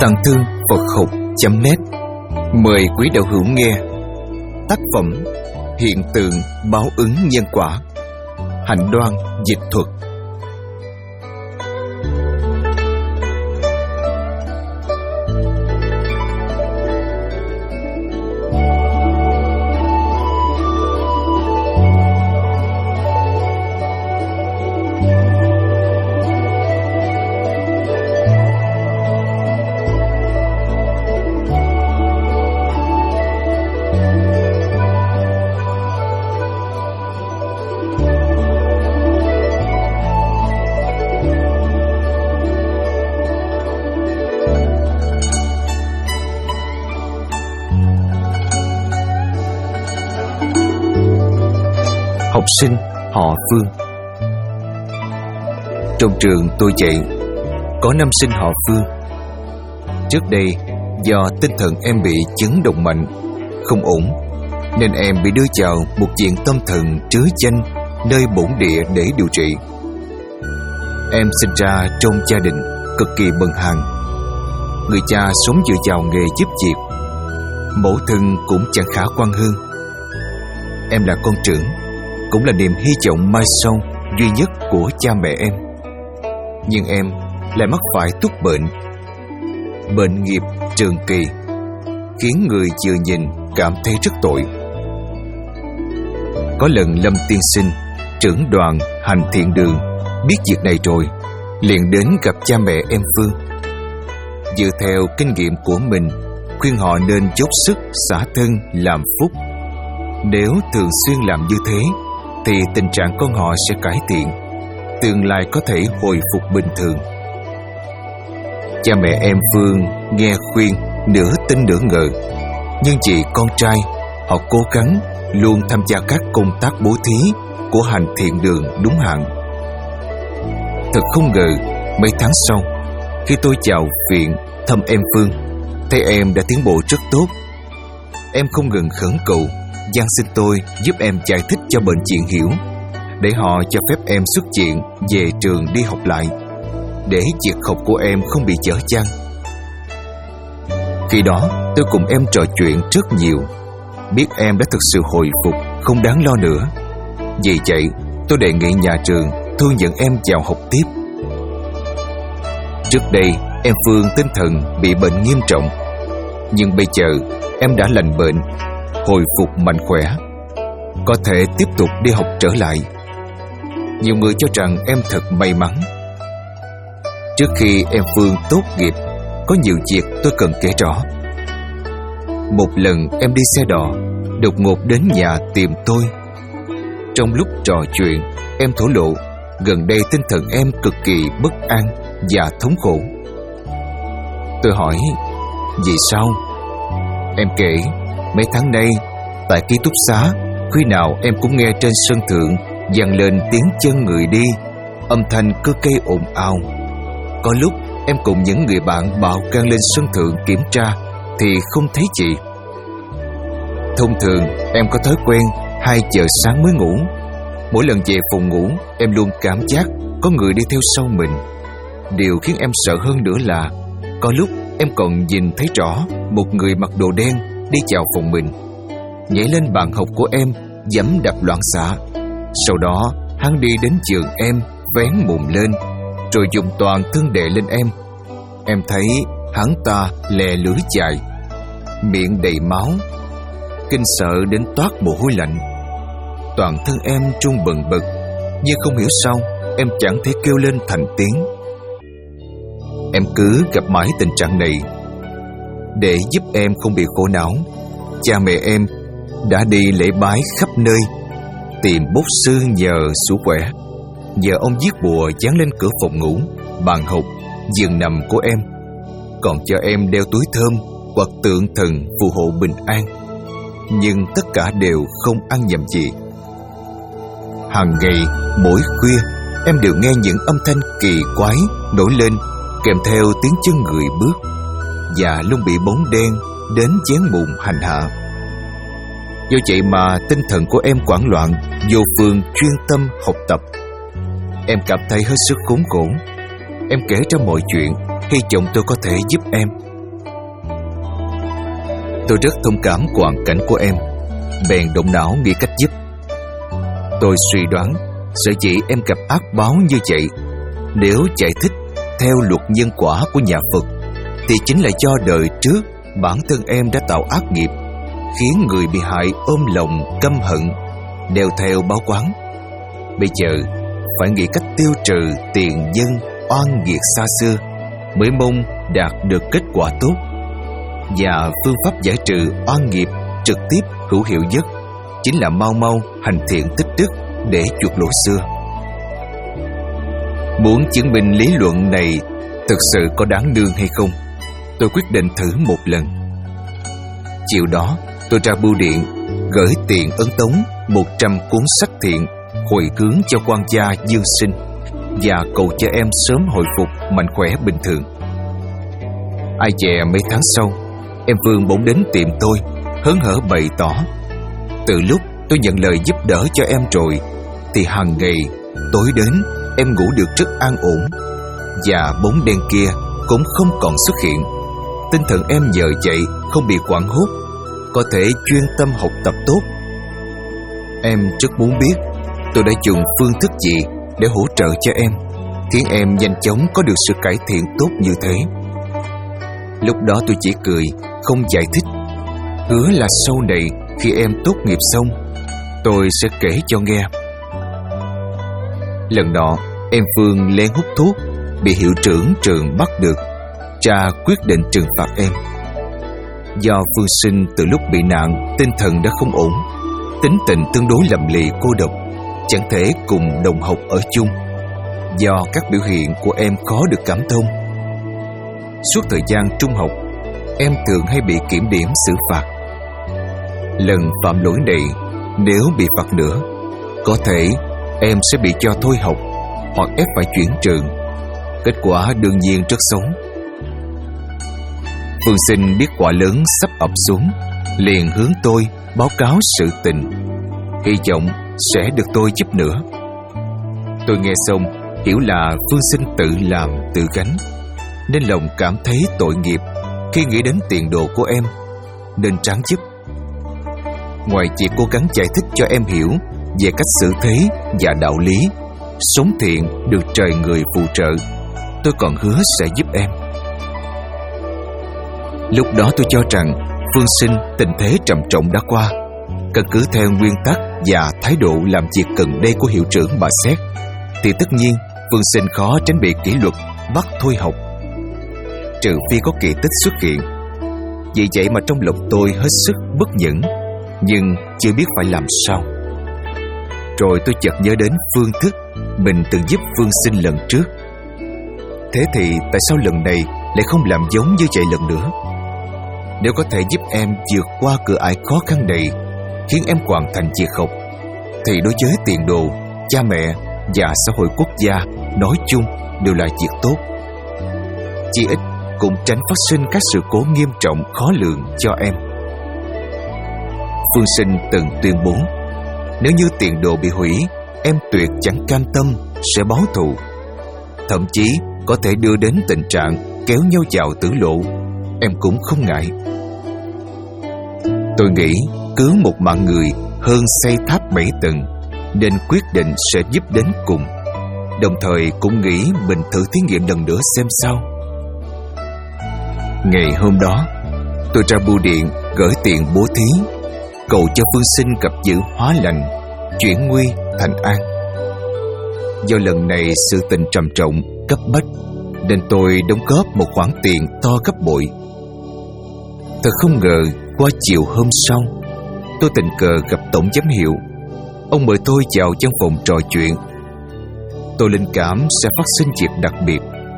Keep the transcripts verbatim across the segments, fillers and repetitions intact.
Tàng Thư Phật Học chấm net mời quý đạo hữu nghe tác phẩm Hiện tượng báo ứng nhân quả, Hạnh Đoan dịch thuật. Học sinh họ Phương. Trong trường tôi dạy có nam sinh họ Phương. Trước đây do tinh thần em bị chấn động mạnh, không ổn, nên em bị đưa vào một viện tâm thần trứ danh nơi bổn địa để điều trị. Em sinh ra trong gia đình cực kỳ bần hàn. Người cha sống dựa vào nghề giúp việc, mẫu thân cũng chẳng khả quan hơn. Em là con trưởng, cũng là niềm hy vọng mai sau duy nhất của cha mẹ em. Nhưng em lại mắc phải túc bệnh, bệnh nghiệp trường kỳ, khiến người vừa nhìn cảm thấy rất tội. Có lần Lâm tiên sinh, trưởng đoàn hành thiện đường, biết việc này rồi, liền đến gặp cha mẹ em Phương. Dựa theo kinh nghiệm của mình, khuyên họ nên dốc sức xả thân làm phúc. Nếu thường xuyên làm như thế thì tình trạng con họ sẽ cải thiện, tương lai có thể hồi phục bình thường. Cha mẹ em Phương nghe khuyên nửa tin nửa ngờ, nhưng vì con trai, họ cố gắng luôn tham gia các công tác bố thí của hành thiện đường đúng hạn. Thật không ngờ, mấy tháng sau, khi tôi vào viện thăm em Phương, thấy em đã tiến bộ rất tốt. Em không ngừng khẩn cầu van xin tôi giúp em giải thích cho bệnh viện hiểu, để họ cho phép em xuất viện về trường đi học lại, để việc học của em không bị dở dang. Khi đó tôi cùng em trò chuyện rất nhiều, biết em đã thực sự hồi phục, không đáng lo nữa. Vì vậy tôi đề nghị nhà trường thu nhận em vào học tiếp. Trước đây em Phương tinh thần bị bệnh nghiêm trọng, nhưng bây giờ em đã lành bệnh, hồi phục mạnh khỏe, có thể tiếp tục đi học trở lại. Nhiều người cho rằng em thật may mắn. Trước khi em Phương tốt nghiệp, có nhiều việc tôi cần kể rõ. Một lần em đi xe đò, đột ngột đến nhà tìm tôi. Trong lúc trò chuyện, em thổ lộ gần đây tinh thần em cực kỳ bất an và thống khổ. Tôi hỏi vì sao? Em kể mấy tháng nay tại ký túc xá, khi nào em cũng nghe trên sân thượng vang lên tiếng chân người đi, âm thanh cứ gây ồn ào. Có lúc em cùng những người bạn bạo gan lên sân thượng kiểm tra thì không thấy gì. Thông thường em có thói quen hai giờ sáng mới ngủ. Mỗi lần về phòng ngủ, em luôn cảm giác có người đi theo sau mình. Điều khiến em sợ hơn nữa là có lúc em còn nhìn thấy rõ một người mặc đồ đen đi vào phòng mình, nhảy lên bàn học của em, giẫm đạp loạn xạ. Sau đó hắn đi đến giường em, vén mùng lên, rồi dùng toàn thân đè lên em. Em thấy hắn ta lè lưỡi dài, miệng đầy máu, kinh sợ đến toát mồ hôi lạnh. Toàn thân em run bần bật, nhưng không hiểu sao em chẳng thể kêu lên thành tiếng. Em cứ gặp mãi tình trạng này. Để giúp em không bị khổ não, cha mẹ em đã đi lễ bái khắp nơi, tìm bốc sư nhờ số khỏe. Giờ ông viết bùa dán lên cửa phòng ngủ, bàn học, giường nằm của em, còn cho em đeo túi thơm hoặc tượng thần phù hộ bình an. Nhưng tất cả đều không ăn nhầm gì. Hàng ngày mỗi khuya, em đều nghe những âm thanh kỳ quái nổi lên, kèm theo tiếng chân người bước, và luôn bị bóng đen đến dán mùng hành hạ. Do vậy mà tinh thần của em hoảng loạn, vô phương chuyên tâm học tập. Em cảm thấy hết sức khốn khổ. Em kể ra mọi chuyện, hy vọng tôi có thể giúp em. Tôi rất thông cảm hoàn cảnh của em, bèn động não nghĩ cách giúp. Tôi suy đoán sở dĩ em gặp ác báo như vậy, nếu giải thích theo luật nhân quả của nhà Phật, thì chính là do đời trước bản thân em đã tạo ác nghiệp, khiến người bị hại ôm lòng căm hận, đeo theo báo quán. Bây giờ phải nghĩ cách tiêu trừ tiền nhân oan nghiệt xa xưa, mới mong đạt được kết quả tốt. Và phương pháp giải trừ oan nghiệp trực tiếp hữu hiệu nhất chính là mau mau hành thiện tích đức để chuộc lỗi xưa. Muốn chứng minh lý luận này thực sự có đáng nương hay không, tôi quyết định thử một lần. Chiều đó tôi ra bưu điện gửi tiền ấn tống một trăm cuốn sách thiện hồi hướng cho quan gia Dương Sinh, và cầu cho em sớm hồi phục mạnh khỏe bình thường. Ai dè mấy tháng sau, em Phương bỗng đến tìm tôi, hớn hở bày tỏ từ lúc tôi nhận lời giúp đỡ cho em rồi, thì hàng ngày tối đến em ngủ được rất an ổn, và bóng đen kia cũng không còn xuất hiện. Tinh thần em nhờ vậy không bị hoảng hốt, có thể chuyên tâm học tập tốt. Em rất muốn biết tôi đã dùng phương thức gì để hỗ trợ cho em, khiến em nhanh chóng có được sự cải thiện tốt như thế. Lúc đó tôi chỉ cười, không giải thích, hứa là sau này khi em tốt nghiệp xong, tôi sẽ kể cho nghe. Lần đó em Phương lén hút thuốc, bị hiệu trưởng trường bắt được. Cha quyết định trừng phạt em. Do Phương Sinh từ lúc bị nạn tinh thần đã không ổn, tính tình tương đối lầm lì cô độc, chẳng thể cùng đồng học ở chung. Do các biểu hiện của em khó được cảm thông, suốt thời gian trung học, em thường hay bị kiểm điểm xử phạt. Lần phạm lỗi này, nếu bị phạt nữa, có thể em sẽ bị cho thôi học hoặc ép phải chuyển trường. Kết quả đương nhiên rất xấu. Phương Sinh biết quả lớn sắp ập xuống, liền hướng tôi báo cáo sự tình, hy vọng sẽ được tôi giúp nữa. Tôi nghe xong hiểu là Phương Sinh tự làm tự gánh, nên lòng cảm thấy tội nghiệp khi nghĩ đến tiền đồ của em, nên ráng giúp. Ngoài việc cố gắng giải thích cho em hiểu về cách xử thế và đạo lý, sống thiện được trời người phù trợ, tôi còn hứa sẽ giúp em. Lúc đó tôi cho rằng Phương Sinh tình thế trầm trọng đã qua, căn cứ theo nguyên tắc và thái độ làm việc gần đây của hiệu trưởng bà xét, thì tất nhiên Phương Sinh khó tránh bị kỷ luật bắt thôi học, trừ phi có kỳ tích xuất hiện. Vì vậy mà trong lòng tôi hết sức bất nhẫn, nhưng chưa biết phải làm sao. Rồi tôi chợt nhớ đến phương thức mình từng giúp Phương Sinh lần trước. Thế thì tại sao lần này lại không làm giống như vậy lần nữa? Nếu có thể giúp em vượt qua cửa ải khó khăn này, khiến em hoàn thành việc học, thì đối với tiền đồ, cha mẹ và xã hội quốc gia nói chung đều là việc tốt. Chỉ ít cũng tránh phát sinh các sự cố nghiêm trọng khó lường cho em. Phương Sinh từng tuyên bố, nếu như tiền đồ bị hủy, em tuyệt chẳng cam tâm sẽ báo thù, thậm chí có thể đưa đến tình trạng kéo nhau vào tử lộ, em cũng không ngại. Tôi nghĩ cứu một mạng người hơn xây tháp bảy tầng, nên quyết định sẽ giúp đến cùng. Đồng thời cũng nghĩ mình thử thí nghiệm lần nữa xem sao. Ngày hôm đó, tôi ra bưu điện gửi tiền bố thí, cầu cho Phương Sinh gặp dữ hóa lành, chuyển nguy thành an. Do lần này sự tình trầm trọng, cấp bách, nên tôi đóng góp một khoản tiền to gấp bội. Thật không ngờ, qua chiều hôm sau, tôi tình cờ gặp tổng giám hiệu. Ông mời tôi vào văn phòng trò chuyện. Tôi linh cảm sẽ phát sinh việc đặc biệt.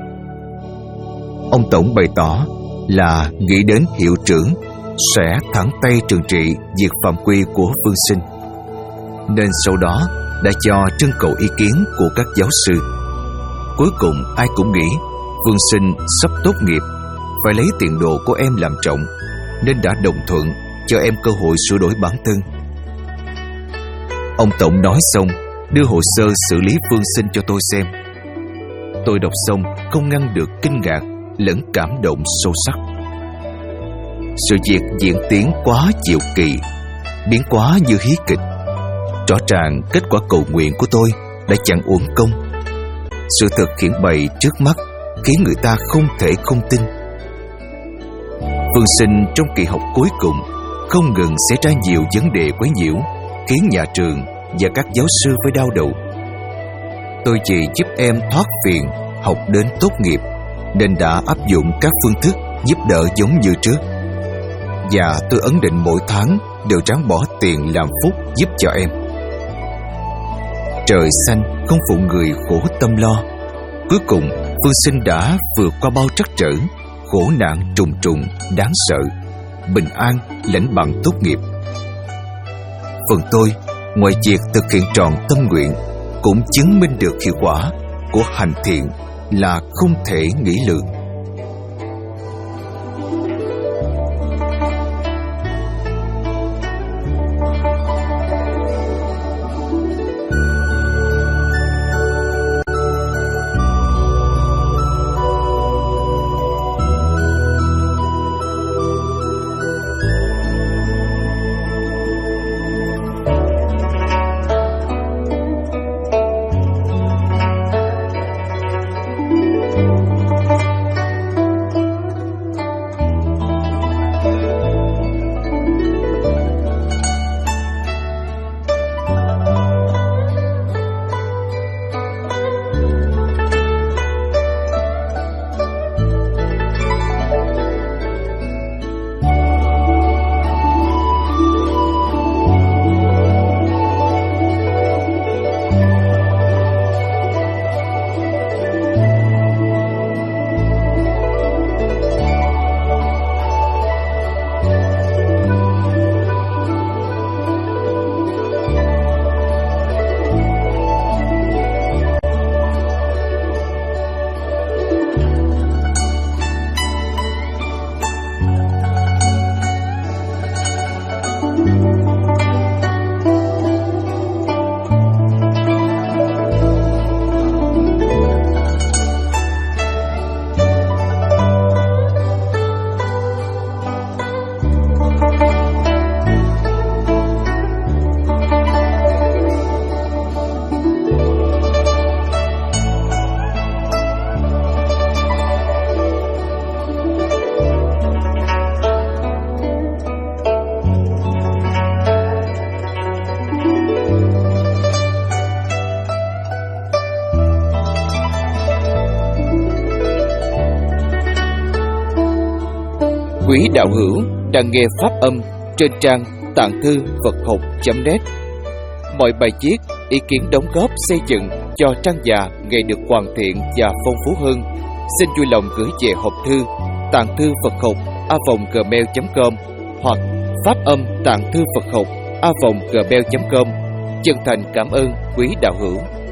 Ông tổng bày tỏ là nghĩ đến hiệu trưởng sẽ thẳng tay trừng trị việc phạm quy của Phương Sinh, nên sau đó đã cho trưng cầu ý kiến của các giáo sư. Cuối cùng ai cũng nghĩ Phương Sinh sắp tốt nghiệp, phải lấy tiền đồ của em làm trọng, nên đã đồng thuận cho em cơ hội sửa đổi bản thân. Ông tổng nói xong, đưa hồ sơ xử lý Phương Sinh cho tôi xem. Tôi đọc xong không ngăn được kinh ngạc lẫn cảm động sâu sắc. Sự việc diễn tiến quá diệu kỳ, biến quá như hí kịch. Rõ ràng kết quả cầu nguyện của tôi đã chẳng uổng công. Sự thật hiển bày trước mắt khiến người ta không thể không tin. Phương Sinh trong kỳ học cuối cùng không ngừng xảy ra nhiều vấn đề quấy nhiễu, khiến nhà trường và các giáo sư phải đau đầu. Tôi chỉ giúp em thoát phiền, học đến tốt nghiệp, nên đã áp dụng các phương thức giúp đỡ giống như trước. Và tôi ấn định mỗi tháng đều ráng bỏ tiền làm phúc giúp cho em. Trời xanh không phụ người khổ tâm lo. Cuối cùng Phương Sinh đã vượt qua bao trắc trở, khổ nạn trùng trùng đáng sợ, bình an lãnh bằng tốt nghiệp. Phần tôi, ngoài việc thực hiện trọn tâm nguyện, cũng chứng minh được hiệu quả của hành thiện là không thể nghĩ lượng. Quý đạo hữu đang nghe pháp âm trên trang tạng thư Phật học chấm net. Mọi bài viết, ý kiến đóng góp xây dựng cho trang già ngày được hoàn thiện và phong phú hơn, xin vui lòng gửi về hộp thư tạng thư Phật học a vòng gmail chấm com hoặc pháp âm tạng thư Phật học a vòng gmail chấm com. Chân thành cảm ơn quý đạo hữu.